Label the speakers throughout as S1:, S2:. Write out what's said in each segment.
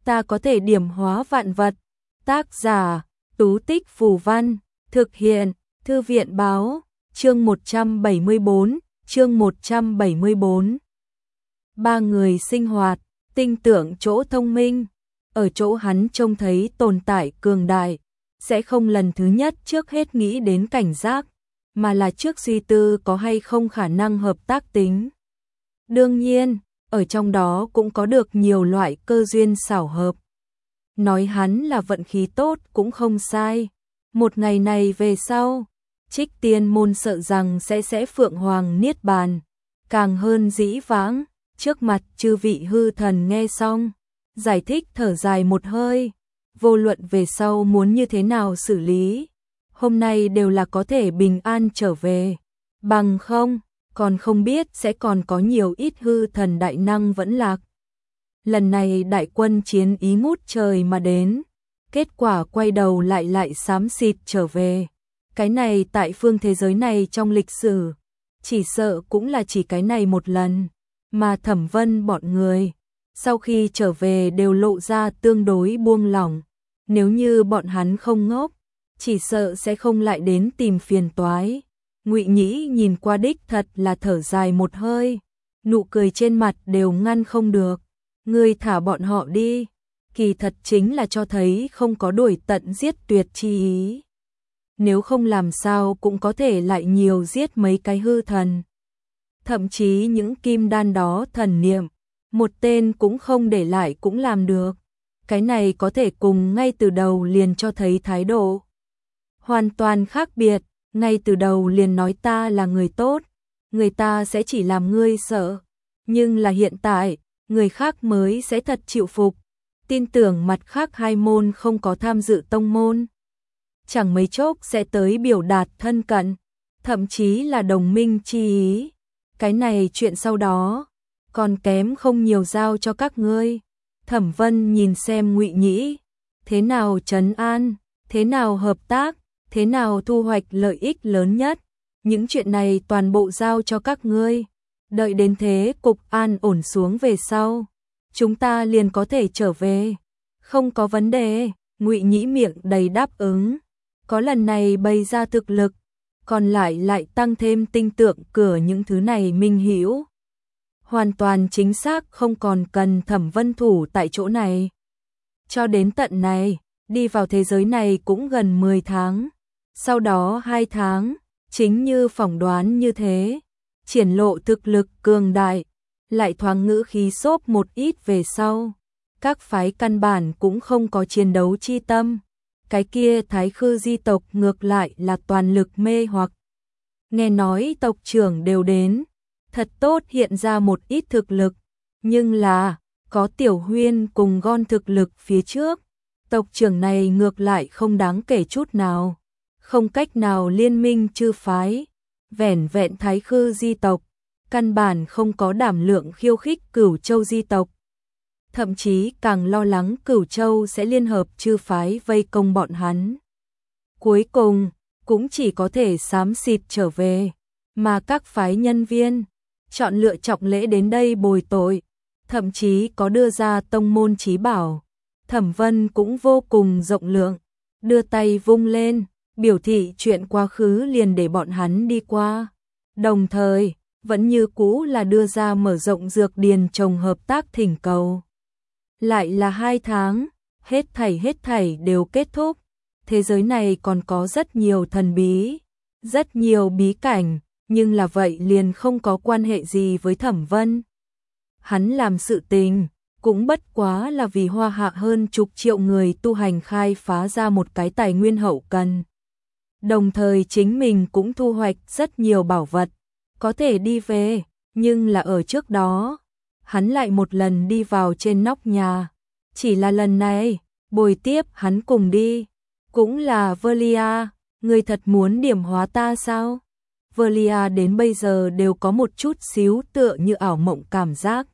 S1: ta có thể điểm hóa vạn vật. Tác giả, Tú Tích Phù Văn, thực hiện, Thư viện Báo, chương 174, chương 174. Ba người sinh hoạt, tinh tưởng chỗ thông minh, ở chỗ hắn trông thấy tồn tại cường đại, sẽ không lần thứ nhất trước hết nghĩ đến cảnh giác, mà là trước suy tư có hay không khả năng hợp tác tính. Đương nhiên, ở trong đó cũng có được nhiều loại cơ duyên xảo hợp. Nói hắn là vận khí tốt cũng không sai. Một ngày này về sau, Trích Tiên môn sợ rằng sẽ phượng hoàng niết bàn, càng hơn dĩ vãng. Trước mặt chư vị hư thần nghe xong, giải thích thở dài một hơi, vô luận về sau muốn như thế nào xử lý, hôm nay đều là có thể bình an trở về, bằng không, còn không biết sẽ còn có nhiều ít hư thần đại năng vẫn lạc. Lần này đại quân chiến ý ngút trời mà đến, kết quả quay đầu lại xám xịt trở về. Cái này tại phương thế giới này trong lịch sử, chỉ sợ cũng là chỉ cái này một lần. Mà Thẩm Vân bọn người, sau khi trở về đều lộ ra tương đối buông lỏng. Nếu như bọn hắn không ngốc, chỉ sợ sẽ không lại đến tìm phiền toái. Ngụy Nhĩ nhìn qua đích thật là thở dài một hơi, nụ cười trên mặt đều ngăn không được. Ngươi thả bọn họ đi, kỳ thật chính là cho thấy không có đuổi tận giết tuyệt chi ý. Nếu không làm sao cũng có thể lại nhiều giết mấy cái hư thần. Thậm chí những kim đan đó thần niệm, một tên cũng không để lại cũng làm được. Cái này có thể cùng ngay từ đầu liền cho thấy thái độ hoàn toàn khác biệt, ngay từ đầu liền nói ta là người tốt, người ta sẽ chỉ làm ngươi sợ. Nhưng là hiện tại, người khác mới sẽ thật chịu phục. Tin tưởng mặt khác hai môn không có tham dự tông môn, chẳng mấy chốc sẽ tới biểu đạt thân cận, thậm chí là đồng minh chi ý. Cái này chuyện sau đó, còn kém không nhiều giao cho các ngươi. Thẩm Vân nhìn xem Ngụy Nhĩ, thế nào trấn an, thế nào hợp tác, thế nào thu hoạch lợi ích lớn nhất. Những chuyện này toàn bộ giao cho các ngươi. Đợi đến thế cục an ổn xuống về sau, chúng ta liền có thể trở về. Không có vấn đề, Ngụy Nhĩ miệng đầy đáp ứng. Có lần này bày ra thực lực, còn lại tăng thêm tinh tượng cửa những thứ này minh hữu. Hoàn toàn chính xác không còn cần Thẩm Vân thủ tại chỗ này. Cho đến tận này, đi vào thế giới này cũng gần 10 tháng. Sau đó 2 tháng, chính như phỏng đoán như thế, triển lộ thực lực cường đại, lại thoáng ngữ khí xốp một ít về sau. Các phái căn bản cũng không có chiến đấu chi tâm. Cái kia Thái Khư di tộc ngược lại là toàn lực mê hoặc. Nghe nói tộc trưởng đều đến, thật tốt hiện ra một ít thực lực, nhưng là có Tiểu Huyên cùng Gon thực lực phía trước, tộc trưởng này ngược lại không đáng kể chút nào, không cách nào liên minh chư phái, vẻn vẹn Thái Khư di tộc, căn bản không có đảm lượng khiêu khích Cửu Châu di tộc. Thậm chí càng lo lắng Cửu Châu sẽ liên hợp chư phái vây công bọn hắn. Cuối cùng, cũng chỉ có thể xám xịt trở về, mà các phái nhân viên chọn lựa trọng lễ đến đây bồi tội, thậm chí có đưa ra tông môn chí bảo. Thẩm Vân cũng vô cùng rộng lượng, đưa tay vung lên, biểu thị chuyện quá khứ liền để bọn hắn đi qua. Đồng thời, vẫn như cũ là đưa ra mở rộng dược điền trồng hợp tác thỉnh cầu. Lại là 2 tháng, hết thảy đều kết thúc. Thế giới này còn có rất nhiều thần bí, rất nhiều bí cảnh, nhưng là vậy liền không có quan hệ gì với Thẩm Vân. Hắn làm sự tình, cũng bất quá là vì Hoa Hạ hơn chục triệu người tu hành khai phá ra một cái tài nguyên hậu cần. Đồng thời chính mình cũng thu hoạch rất nhiều bảo vật, có thể đi về, nhưng là ở trước đó, hắn lại một lần đi vào trên nóc nhà. Chỉ là lần này, bồi tiếp hắn cùng đi, cũng là Velia, người thật muốn điểm hóa ta sao? Velia đến bây giờ đều có một chút xíu tựa như ảo mộng cảm giác.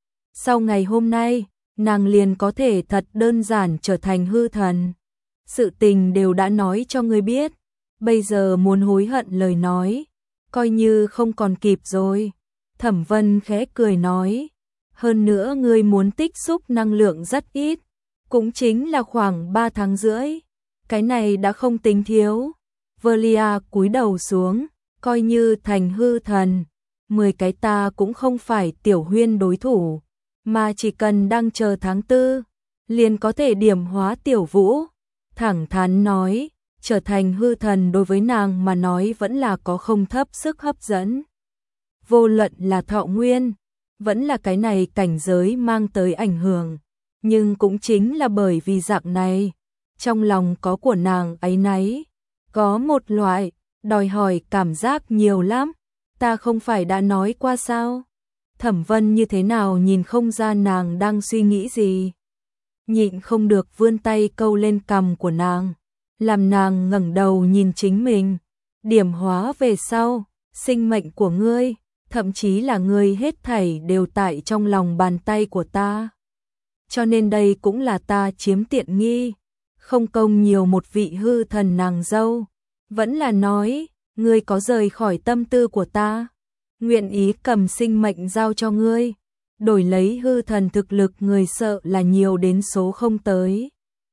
S1: Sau ngày hôm nay, nàng liền có thể thật đơn giản trở thành hư thần. Sự tình đều đã nói cho ngươi biết, bây giờ muốn hối hận lời nói, coi như không còn kịp rồi. Thẩm Vân khẽ cười nói, hơn nữa ngươi muốn tích xúc năng lượng rất ít, cũng chính là khoảng 3 tháng rưỡi. Cái này đã không tính thiếu. Velia cúi đầu xuống, coi như thành hư thần. 10 cái ta cũng không phải Tiểu Huyên đối thủ, mà chỉ cần đang chờ tháng 4, liền có thể điểm hóa Tiểu Vũ. Thẳng thắn nói, trở thành hư thần đối với nàng mà nói vẫn là có không thấp sức hấp dẫn. Vô luận là thọ nguyên, vẫn là cái này cảnh giới mang tới ảnh hưởng. Nhưng cũng chính là bởi vì dạng này, trong lòng có của nàng áy náy, có một loại đòi hỏi cảm giác nhiều lắm. Ta không phải đã nói qua sao? Thẩm Vân như thế nào nhìn không ra nàng đang suy nghĩ gì. Nhịn không được vươn tay câu lên cằm của nàng, làm nàng ngẩng đầu nhìn chính mình. Điểm hóa về sau, sinh mệnh của ngươi, thậm chí là ngươi hết thảy đều tại trong lòng bàn tay của ta. Cho nên đây cũng là ta chiếm tiện nghi, không công nhiều một vị hư thần nàng dâu. Vẫn là nói, ngươi có rời khỏi tâm tư của ta, nguyện ý cầm sinh mệnh giao cho ngươi, đổi lấy hư thần thực lực người sợ là nhiều đến số không tới.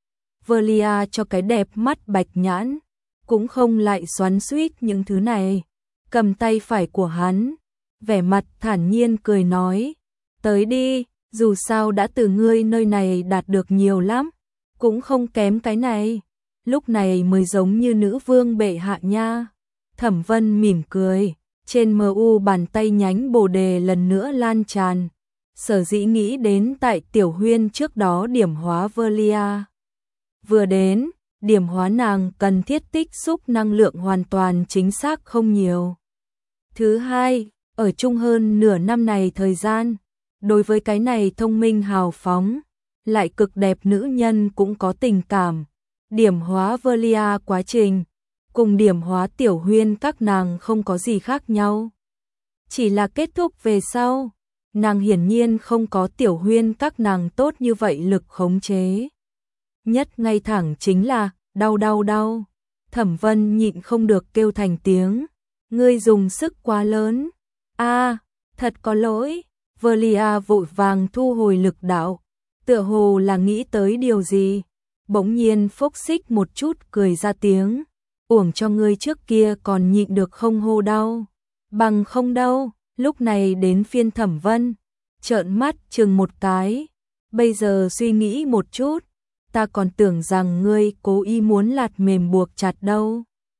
S1: Velia cho cái đẹp mắt bạch nhãn, cũng không lại xoắn xuýt những thứ này, cầm tay phải của hắn, vẻ mặt thản nhiên cười nói, tới đi, dù sao đã từ ngươi nơi này đạt được nhiều lắm, cũng không kém cái này, lúc này mới giống như nữ vương bệ hạ nha. Thẩm Vân mỉm cười, trên mu bàn tay nhánh bồ đề lần nữa lan tràn, sở dĩ nghĩ đến tại Tiểu Huyên trước đó điểm hóa Velia. Vừa đến, điểm hóa nàng cần thiết tích xúc năng lượng hoàn toàn chính xác không nhiều. Thứ hai, ở chung hơn nửa năm này thời gian, đối với cái này thông minh hào phóng, lại cực đẹp nữ nhân cũng có tình cảm. Điểm hóa Velia quá trình, cùng điểm hóa Tiểu Huyên các nàng không có gì khác nhau. Chỉ là kết thúc về sau, nàng hiển nhiên không có Tiểu Huyên các nàng tốt như vậy lực khống chế. Nhất ngay thẳng chính là, đau đau đau. Thẩm Vân nhịn không được kêu thành tiếng, ngươi dùng sức quá lớn. A, thật có lỗi. Velia vội vàng thu hồi lực đạo, tựa hồ là nghĩ tới điều gì, bỗng nhiên phốc xích một chút cười ra tiếng, uổng cho ngươi trước kia còn nhịn được không hô đau, bằng không đâu. Lúc này đến phiên Thẩm Vân, trợn mắt chừng một cái, bây giờ suy nghĩ một chút, ta còn tưởng rằng ngươi cố ý muốn lạt mềm buộc chặt đâu.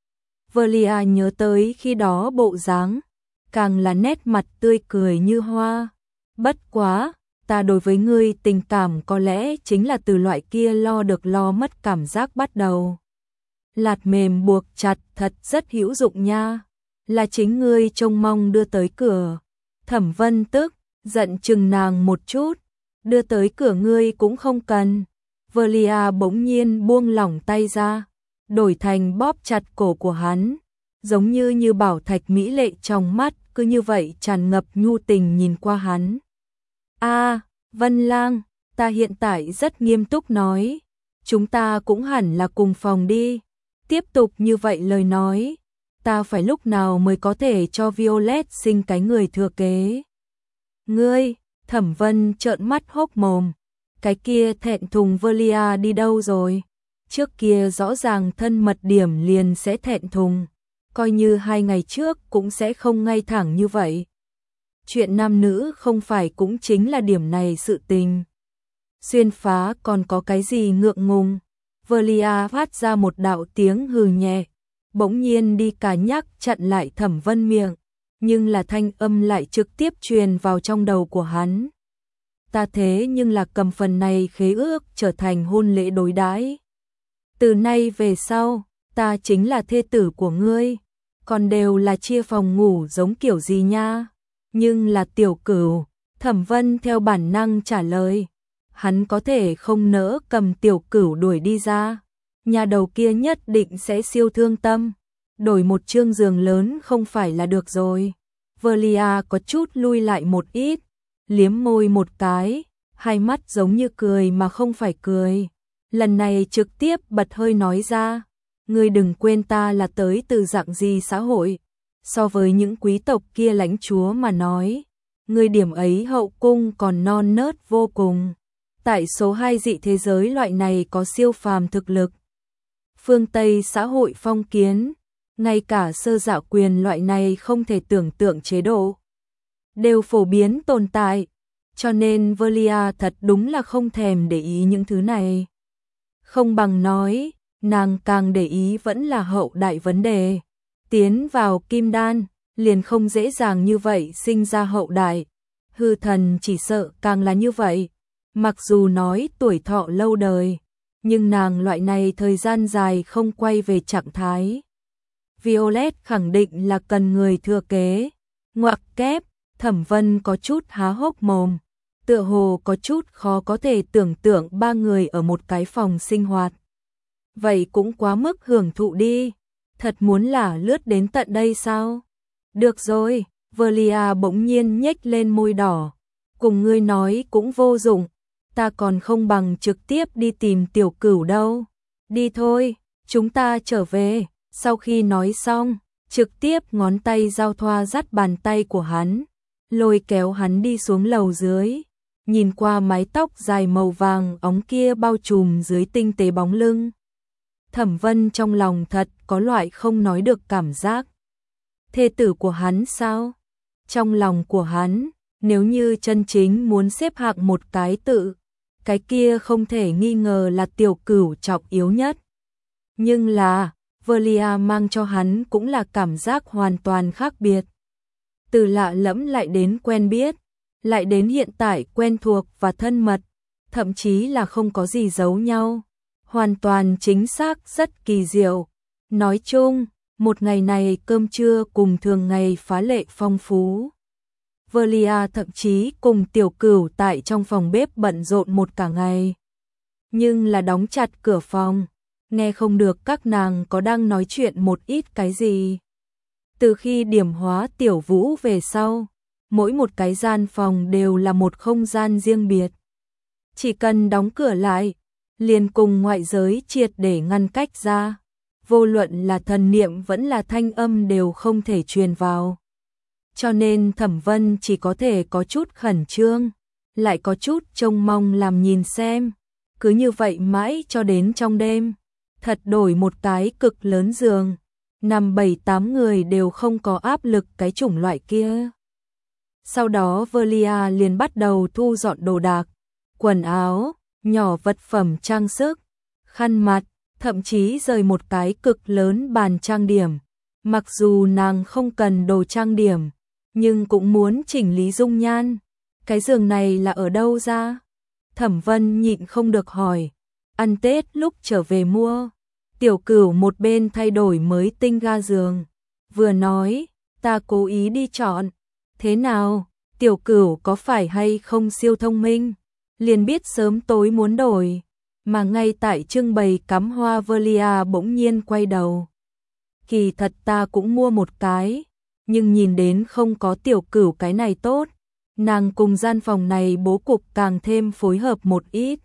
S1: Velia nhớ tới khi đó bộ dáng, càng là nét mặt tươi cười như hoa. Bất quá, ta đối với ngươi tình cảm có lẽ chính là từ loại kia lo được lo mất cảm giác bắt đầu. Lạt mềm buộc chặt thật rất hữu dụng nha, là chính ngươi trông mong đưa tới cửa. Thẩm Vân tức, giận chừng nàng một chút, đưa tới cửa ngươi cũng không cần. Velia bỗng nhiên buông lỏng tay ra, đổi thành bóp chặt cổ của hắn, giống như bảo thạch mỹ lệ trong mắt, cứ như vậy tràn ngập nhu tình nhìn qua hắn. A, Vân Lang, ta hiện tại rất nghiêm túc nói, chúng ta cũng hẳn là cùng phòng đi. Tiếp tục như vậy lời nói, ta phải lúc nào mới có thể cho Violet sinh cái người thừa kế. Ngươi, Thẩm Vân trợn mắt hốc mồm, cái kia thẹn thùng Velia đi đâu rồi? Trước kia rõ ràng thân mật điểm liền sẽ thẹn thùng, coi như 2 ngày trước cũng sẽ không ngay thẳng như vậy. Chuyện nam nữ không phải cũng chính là điểm này sự tình. Xuyên phá còn có cái gì ngượng ngùng. Velia phát ra một đạo tiếng hừ nhẹ, bỗng nhiên đi cả nhắc chặn lại Thẩm Vân miệng, nhưng là thanh âm lại trực tiếp truyền vào trong đầu của hắn. Ta thế nhưng là cầm phần này khế ước trở thành hôn lễ đối đãi. Từ nay về sau, ta chính là thê tử của ngươi, còn đều là chia phòng ngủ giống kiểu gì nha? Nhưng là Tiểu Cửu, Thẩm Vân theo bản năng trả lời. Hắn có thể không nỡ cầm Tiểu Cửu đuổi đi ra, nhà đầu kia nhất định sẽ siêu thương tâm, đổi một chương giường lớn không phải là được rồi. Velia có chút lui lại một ít, liếm môi một cái, hai mắt giống như cười mà không phải cười. Lần này trực tiếp bật hơi nói ra, ngươi đừng quên ta là tới từ dạng gì xã hội, so với những quý tộc kia lãnh chúa mà nói, ngươi điểm ấy hậu cung còn non nớt vô cùng. Tại số 2 dị thế giới loại này có siêu phàm thực lực. Phương Tây xã hội phong kiến, ngay cả sơ dạo quyền loại này không thể tưởng tượng chế độ, đều phổ biến tồn tại, cho nên Velia thật đúng là không thèm để ý những thứ này. Không bằng nói, nàng càng để ý vẫn là hậu đại vấn đề. Tiến vào kim đan, liền không dễ dàng như vậy sinh ra hậu đại. Hư thần chỉ sợ càng là như vậy. Mặc dù nói tuổi thọ lâu đời, nhưng nàng loại này thời gian dài không quay về trạng thái. Violet khẳng định là cần người thừa kế. Ngoặc kép, Thẩm Vân có chút há hốc mồm. Tựa hồ có chút khó có thể tưởng tượng ba người ở một cái phòng sinh hoạt. Vậy cũng quá mức hưởng thụ đi. Thật muốn là lướt đến tận đây sao? Được rồi, Velia bỗng nhiên nhếch lên môi đỏ. Cùng ngươi nói cũng vô dụng. Ta còn không bằng trực tiếp đi tìm Tiểu Cửu đâu. Đi thôi, chúng ta trở về. Sau khi nói xong, trực tiếp ngón tay giao thoa dắt bàn tay của hắn, lôi kéo hắn đi xuống lầu dưới. Nhìn qua mái tóc dài màu vàng óng kia bao trùm dưới tinh tế bóng lưng. Thẩm Vân trong lòng thật có loại không nói được cảm giác. Thê tử của hắn sao? Trong lòng của hắn, nếu như chân chính muốn xếp hạng một cái tự, cái kia không thể nghi ngờ là Tiểu Cửu trọng yếu nhất. Nhưng là, Velia mang cho hắn cũng là cảm giác hoàn toàn khác biệt. Từ lạ lẫm lại đến quen biết, lại đến hiện tại quen thuộc và thân mật, thậm chí là không có gì giấu nhau. Hoàn toàn chính xác rất kỳ diệu. Nói chung, một ngày này cơm trưa cùng thường ngày phá lệ phong phú. Velia thậm chí cùng Tiểu Cửu tại trong phòng bếp bận rộn một cả ngày. Nhưng là đóng chặt cửa phòng, nghe không được các nàng có đang nói chuyện một ít cái gì. Từ khi điểm hóa Tiểu Vũ về sau, mỗi một cái gian phòng đều là một không gian riêng biệt. Chỉ cần đóng cửa lại, liền cùng ngoại giới triệt để ngăn cách ra. Vô luận là thần niệm vẫn là thanh âm đều không thể truyền vào. Cho nên Thẩm Vân chỉ có thể có chút khẩn trương, lại có chút trông mong làm nhìn xem. Cứ như vậy mãi cho đến trong đêm, thật đổi một cái cực lớn giường, nằm 7-8 người đều không có áp lực cái chủng loại kia. Sau đó Velia liền bắt đầu thu dọn đồ đạc, quần áo, nhỏ vật phẩm trang sức, khăn mặt, thậm chí rời một cái cực lớn bàn trang điểm. Mặc dù nàng không cần đồ trang điểm, nhưng cũng muốn chỉnh lý dung nhan. Cái giường này là ở đâu ra? Thẩm Vân nhịn không được hỏi. Ăn Tết lúc trở về mua. Tiểu Cửu một bên thay đổi mới tinh ga giường, vừa nói, ta cố ý đi chọn. Thế nào, Tiểu Cửu có phải hay không siêu thông minh? Liền biết sớm tối muốn đổi. Mà ngay tại trưng bày cắm hoa Velia bỗng nhiên quay đầu. Kỳ thật ta cũng mua một cái, nhưng nhìn đến không có Tiểu Cửu cái này tốt. Nàng cùng gian phòng này bố cục càng thêm phối hợp một ít.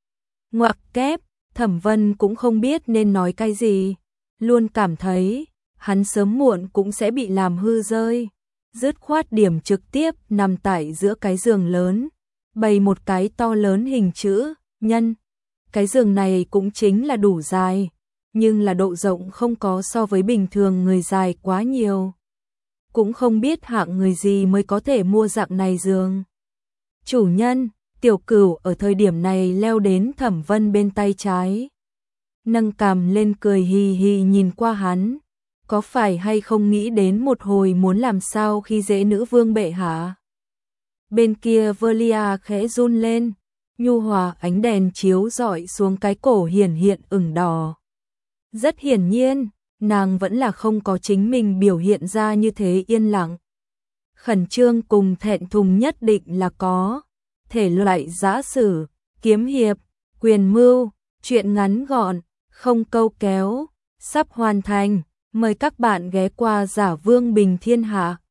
S1: Ngoặc kép, Thẩm Vân cũng không biết nên nói cái gì. Luôn cảm thấy, hắn sớm muộn cũng sẽ bị làm hư rơi. Dứt khoát điểm trực tiếp nằm tại giữa cái giường lớn, bày một cái to lớn hình chữ nhân. Cái giường này cũng chính là đủ dài, nhưng là độ rộng không có so với bình thường người dài quá nhiều. Cũng không biết hạng người gì mới có thể mua dạng này giường. Chủ nhân, Tiểu Cửu ở thời điểm này leo đến Thẩm Vân bên tay trái. Nâng cằm lên cười hì hì nhìn qua hắn. Có phải hay không nghĩ đến một hồi muốn làm sao khi dễ nữ vương bệ hạ? Bên kia Velia khẽ run lên, nhu hòa ánh đèn chiếu rọi xuống cái cổ hiển hiện ửng đỏ. Rất hiển nhiên, nàng vẫn là không có chính mình biểu hiện ra như thế yên lặng. Khẩn trương cùng thẹn thùng nhất định là có. Thể loại giã sử, kiếm hiệp, quyền mưu, truyện ngắn gọn, không câu kéo, sắp hoàn thành. Mời các bạn ghé qua Giả Vương Bình Thiên Hạ.